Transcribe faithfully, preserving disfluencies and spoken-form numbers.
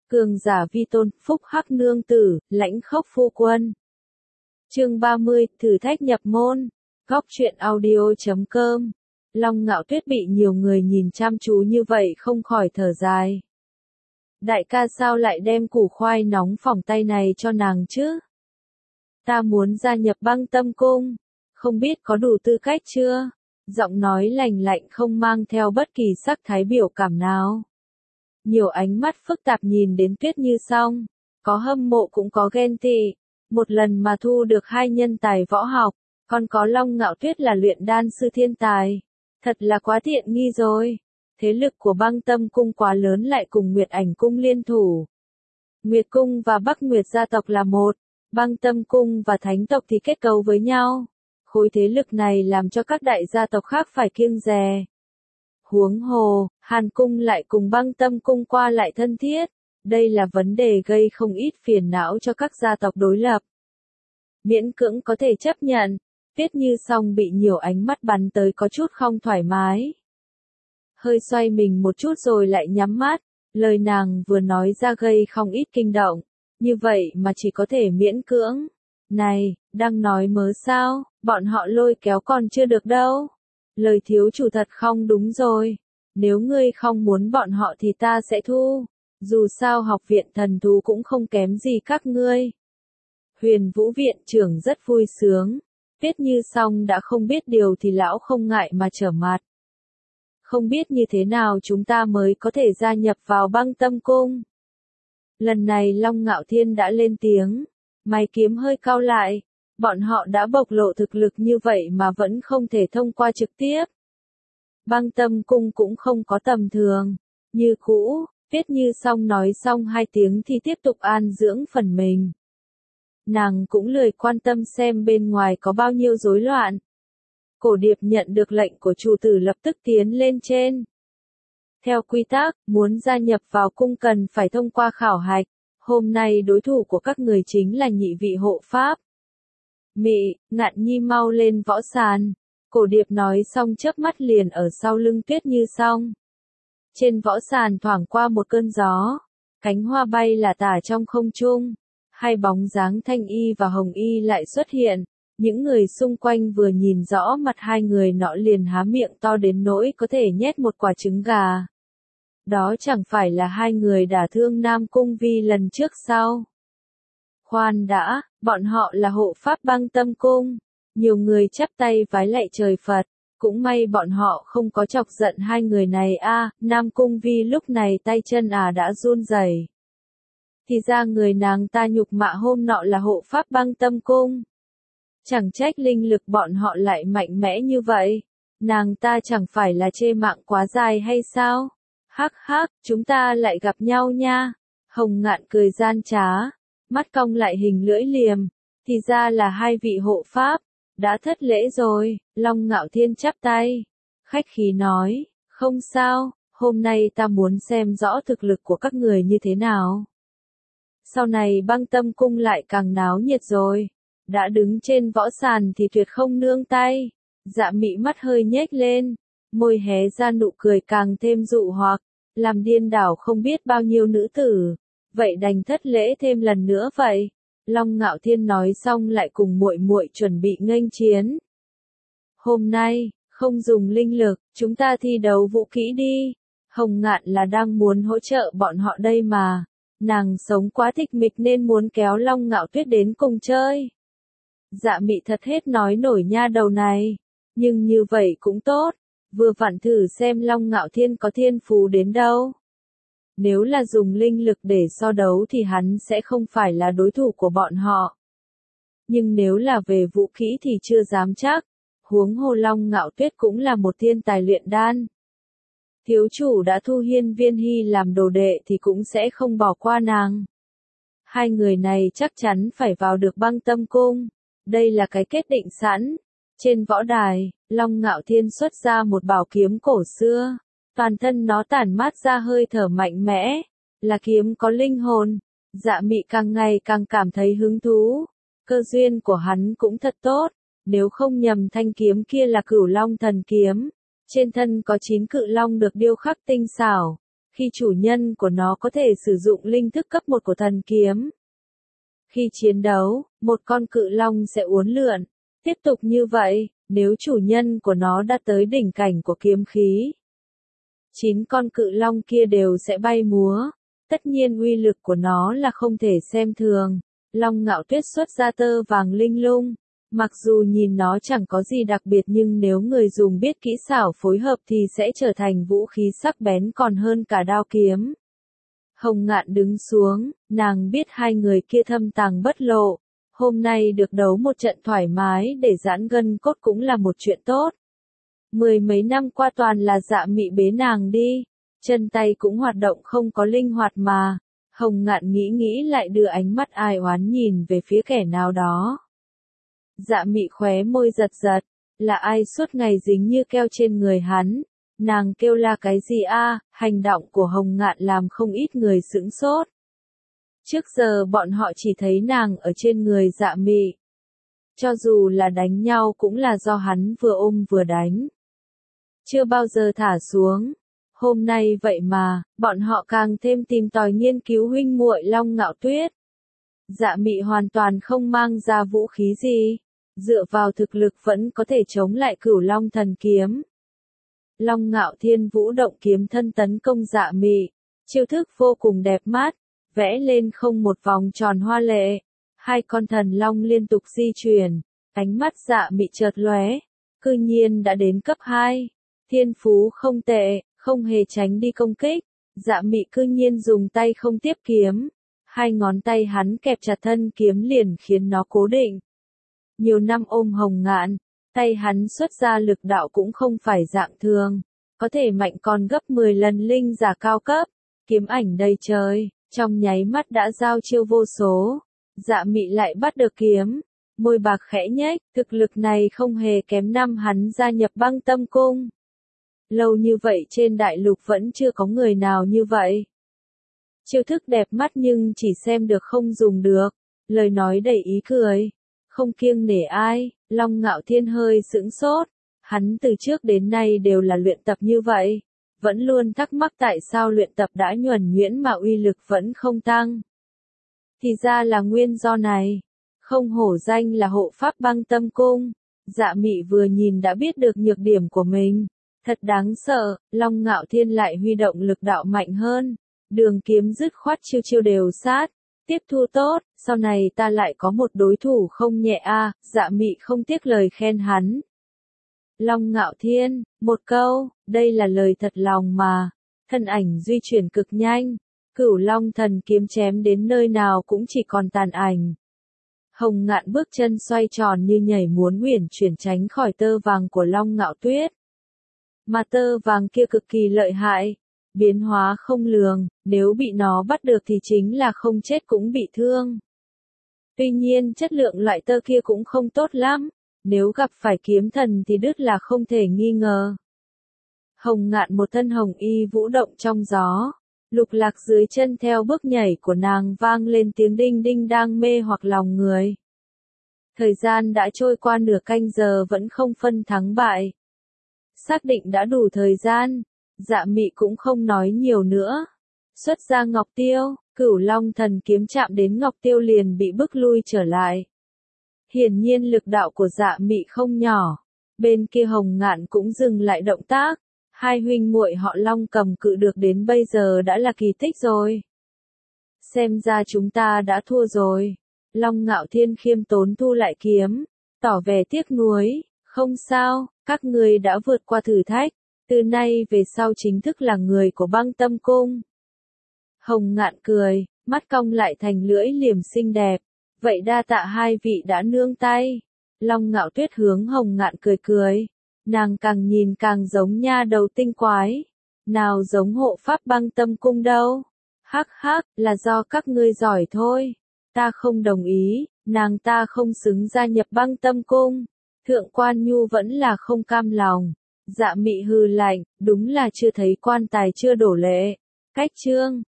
Cường giả vi tôn, phúc hắc nương tử, lãnh khốc phu quân. Chương ba mươi, thử thách nhập môn. Góc truyện audio chấm com. Long Ngạo Tuyết bị nhiều người nhìn chăm chú như vậy không khỏi thở dài. Đại ca sao lại đem củ khoai nóng phỏng tay này cho nàng chứ? Ta muốn gia nhập Băng Tâm Cung, không biết có đủ tư cách chưa? Giọng nói lành lạnh không mang theo bất kỳ sắc thái biểu cảm nào. Nhiều ánh mắt phức tạp nhìn đến Tuyết Như Song, có hâm mộ cũng có ghen tị. Một lần mà thu được hai nhân tài võ học, còn có Long Ngạo Tuyết là luyện đan sư thiên tài. Thật là quá tiện nghi rồi. Thế lực của Băng Tâm Cung quá lớn lại cùng Nguyệt Ảnh Cung liên thủ. Nguyệt Cung và Bắc Nguyệt gia tộc là một, Băng Tâm Cung và Thánh tộc thì kết cấu với nhau. Khối thế lực này làm cho các đại gia tộc khác phải kiêng dè. Huống hồ, Hàn Cung lại cùng Băng Tâm Cung qua lại thân thiết. Đây là vấn đề gây không ít phiền não cho các gia tộc đối lập. Miễn cưỡng có thể chấp nhận, Tuyết Như Song bị nhiều ánh mắt bắn tới có chút không thoải mái. Hơi xoay mình một chút rồi lại nhắm mắt, lời nàng vừa nói ra gây không ít kinh động, như vậy mà chỉ có thể miễn cưỡng. Này, đang nói mớ sao, bọn họ lôi kéo còn chưa được đâu. Lời thiếu chủ thật không đúng rồi, nếu ngươi không muốn bọn họ thì ta sẽ thu. Dù sao học viện thần thú cũng không kém gì các ngươi. Huyền Vũ viện trưởng rất vui sướng. Tuyết Như Song đã không biết điều thì lão không ngại mà trở mặt. Không biết như thế nào chúng ta mới có thể gia nhập vào Băng Tâm Cung. Lần này Long Ngạo Thiên đã lên tiếng. Mày kiếm hơi cau lại. Bọn họ đã bộc lộ thực lực như vậy mà vẫn không thể thông qua trực tiếp. Băng Tâm Cung cũng không có tầm thường. Như cũ. Tuyết Như Song nói xong hai tiếng thì tiếp tục an dưỡng phần mình. Nàng cũng lười quan tâm xem bên ngoài có bao nhiêu rối loạn. Cổ Điệp nhận được lệnh của chủ tử lập tức tiến lên trên. Theo quy tắc, muốn gia nhập vào cung cần phải thông qua khảo hạch. Hôm nay đối thủ của các người chính là nhị vị hộ pháp. Mị, Ngạn Nhi mau lên võ sàn. Cổ Điệp nói xong chớp mắt liền ở sau lưng Tuyết Như Song. Trên võ sàn thoảng qua một cơn gió, cánh hoa bay lả tả trong không trung, hai bóng dáng Thanh Y và Hồng Y lại xuất hiện, những người xung quanh vừa nhìn rõ mặt hai người nọ liền há miệng to đến nỗi có thể nhét một quả trứng gà. Đó chẳng phải là hai người đả thương Nam Cung Vi lần trước sao? Khoan đã, bọn họ là hộ pháp Băng Tâm Cung, nhiều người chắp tay vái lạy trời Phật. Cũng may bọn họ không có chọc giận hai người này a. À, Nam Cung Vi lúc này tay chân à đã run rẩy. Thì ra người nàng ta nhục mạ hôm nọ là hộ pháp Băng Tâm Cung. Chẳng trách linh lực bọn họ lại mạnh mẽ như vậy. Nàng ta chẳng phải là chê mạng quá dài hay sao? Hắc hắc, chúng ta lại gặp nhau nha. Hồng Ngạn cười gian trá, mắt cong lại hình lưỡi liềm. Thì ra là hai vị hộ pháp. Đã thất lễ rồi, Long Ngạo Thiên chắp tay. Khách khí nói, không sao, hôm nay ta muốn xem rõ thực lực của các người như thế nào. Sau này Băng Tâm Cung lại càng náo nhiệt rồi. Đã đứng trên võ sàn thì tuyệt không nương tay. Dạ Mị mắt hơi nhếch lên, môi hé ra nụ cười càng thêm dụ hoặc, làm điên đảo không biết bao nhiêu nữ tử. Vậy đành thất lễ thêm lần nữa vậy. Long Ngạo Thiên nói xong lại cùng muội muội chuẩn bị nghênh chiến. Hôm nay, không dùng linh lực, chúng ta thi đấu vũ kỹ đi. Hồng Ngạn là đang muốn hỗ trợ bọn họ đây mà. Nàng sống quá tịch mịch nên muốn kéo Long Ngạo Tuyết đến cùng chơi. Dạ Mị thật hết nói nổi nha đầu này. Nhưng như vậy cũng tốt. Vừa vặn thử xem Long Ngạo Thiên có thiên phú đến đâu. Nếu là dùng linh lực để so đấu thì hắn sẽ không phải là đối thủ của bọn họ. Nhưng nếu là về vũ khí thì chưa dám chắc. Huống hồ Long Ngạo Tuyết cũng là một thiên tài luyện đan. Thiếu chủ đã thu Hiên Viên Hy làm đồ đệ thì cũng sẽ không bỏ qua nàng. Hai người này chắc chắn phải vào được Băng Tâm Cung. Đây là cái kết định sẵn. Trên võ đài, Long Ngạo Thiên xuất ra một bảo kiếm cổ xưa. Toàn thân nó tản mát ra hơi thở mạnh mẽ, là kiếm có linh hồn. Dạ Mị càng ngày càng cảm thấy hứng thú. Cơ duyên của hắn cũng thật tốt, nếu không nhầm thanh kiếm kia là Cửu Long Thần Kiếm. Trên thân có chín cự long được điêu khắc tinh xảo, khi chủ nhân của nó có thể sử dụng linh thức cấp một của thần kiếm. Khi chiến đấu, một con cự long sẽ uốn lượn. Tiếp tục như vậy, nếu chủ nhân của nó đã tới đỉnh cảnh của kiếm khí, chín con cự long kia đều sẽ bay múa. Tất nhiên uy lực của nó là không thể xem thường. Long Ngạo Tuyết xuất ra tơ vàng linh lung. Mặc dù nhìn nó chẳng có gì đặc biệt nhưng nếu người dùng biết kỹ xảo phối hợp thì sẽ trở thành vũ khí sắc bén còn hơn cả đao kiếm. Hồng Ngạn đứng xuống, nàng biết hai người kia thâm tàng bất lộ. Hôm nay được đấu một trận thoải mái để giãn gân cốt cũng là một chuyện tốt. Mười mấy năm qua toàn là Dạ Mị bế nàng đi. Chân tay cũng hoạt động không có linh hoạt mà. Hồng Ngạn nghĩ nghĩ lại đưa ánh mắt ai oán nhìn về phía kẻ nào đó. Dạ Mị khóe môi giật giật. Là ai suốt ngày dính như keo trên người hắn? Nàng kêu là cái gì a? Hành động của Hồng Ngạn làm không ít người sững sốt. Trước giờ bọn họ chỉ thấy nàng ở trên người Dạ Mị. Cho dù là đánh nhau cũng là do hắn vừa ôm vừa đánh. Chưa bao giờ thả xuống. Hôm nay vậy mà, bọn họ càng thêm tìm tòi nghiên cứu huynh muội Long Ngạo Tuyết. Dạ Mị hoàn toàn không mang ra vũ khí gì. Dựa vào thực lực vẫn có thể chống lại Cửu Long thần kiếm. Long Ngạo Thiên vũ động kiếm thân tấn công Dạ Mị. Chiêu thức vô cùng đẹp mắt. Vẽ lên không một vòng tròn hoa lệ. Hai con thần long liên tục di chuyển. Ánh mắt Dạ Mị chợt lóe. Cư nhiên đã đến cấp hai. Thiên phú không tệ, không hề tránh đi công kích. Dạ Mị cư nhiên dùng tay không tiếp kiếm. Hai ngón tay hắn kẹp chặt thân kiếm liền khiến nó cố định. Nhiều năm ôm Hồng Ngạn, tay hắn xuất ra lực đạo cũng không phải dạng thường. Có thể mạnh còn gấp mười lần linh giả cao cấp. Kiếm ảnh đầy trời, trong nháy mắt đã giao chiêu vô số. Dạ Mị lại bắt được kiếm. Môi bạc khẽ nhếch, thực lực này không hề kém năm hắn gia nhập Băng Tâm Cung. Lâu như vậy trên đại lục vẫn chưa có người nào như vậy. Chiêu thức đẹp mắt nhưng chỉ xem được không dùng được. Lời nói đầy ý cười. Không kiêng nể ai, Long Ngạo Thiên hơi sững sốt. Hắn từ trước đến nay đều là luyện tập như vậy. Vẫn luôn thắc mắc tại sao luyện tập đã nhuần nhuyễn mà uy lực vẫn không tăng. Thì ra là nguyên do này. Không hổ danh là hộ pháp Băng Tâm Cung. Dạ Mị vừa nhìn đã biết được nhược điểm của mình. Thật đáng sợ, Long Ngạo Thiên lại huy động lực đạo mạnh hơn. Đường kiếm dứt khoát chiêu chiêu đều sát. Tiếp thu tốt, sau này ta lại có một đối thủ không nhẹ a. Dạ Mị không tiếc lời khen hắn. Long Ngạo Thiên, một câu, đây là lời thật lòng mà. Thân ảnh duy chuyển cực nhanh. Cửu Long thần kiếm chém đến nơi nào cũng chỉ còn tàn ảnh. Hồng Ngạn bước chân xoay tròn như nhảy muốn uyển chuyển tránh khỏi tơ vàng của Long Ngạo Tuyết. Mà tơ vàng kia cực kỳ lợi hại. Biến hóa không lường, nếu bị nó bắt được thì chính là không chết cũng bị thương. Tuy nhiên chất lượng loại tơ kia cũng không tốt lắm. Nếu gặp phải kiếm thần thì đứt là không thể nghi ngờ. Hồng Ngạn một thân hồng y vũ động trong gió. Lục lạc dưới chân theo bước nhảy của nàng vang lên tiếng đinh đinh đang mê hoặc lòng người. Thời gian đã trôi qua nửa canh giờ vẫn không phân thắng bại. Xác định đã đủ thời gian, Dạ Mị cũng không nói nhiều nữa. Xuất ra Ngọc Tiêu, Cửu Long thần kiếm chạm đến Ngọc Tiêu liền bị bức lui trở lại. Hiển nhiên lực đạo của Dạ Mị không nhỏ. Bên kia Hồng Ngạn cũng dừng lại động tác. Hai huynh muội họ Long cầm cự được đến bây giờ đã là kỳ tích rồi. Xem ra chúng ta đã thua rồi. Long Ngạo Thiên khiêm tốn thu lại kiếm, tỏ vẻ tiếc nuối. Không sao, các ngươi đã vượt qua thử thách. Từ nay về sau chính thức là người của Băng Tâm Cung. Hồng Ngạn cười, mắt cong lại thành lưỡi liềm xinh đẹp. Vậy đa tạ hai vị đã nương tay. Long Ngạo Tuyết hướng Hồng Ngạn cười cười. Nàng càng nhìn càng giống nha đầu tinh quái. Nào giống hộ pháp Băng Tâm Cung đâu. Hắc hắc, là do các ngươi giỏi thôi. Ta không đồng ý, nàng ta không xứng gia nhập Băng Tâm Cung. Thượng Quan Nhu vẫn là không cam lòng. Dạ Mị hừ lạnh, đúng là chưa thấy quan tài chưa đổ lệ. Cách chương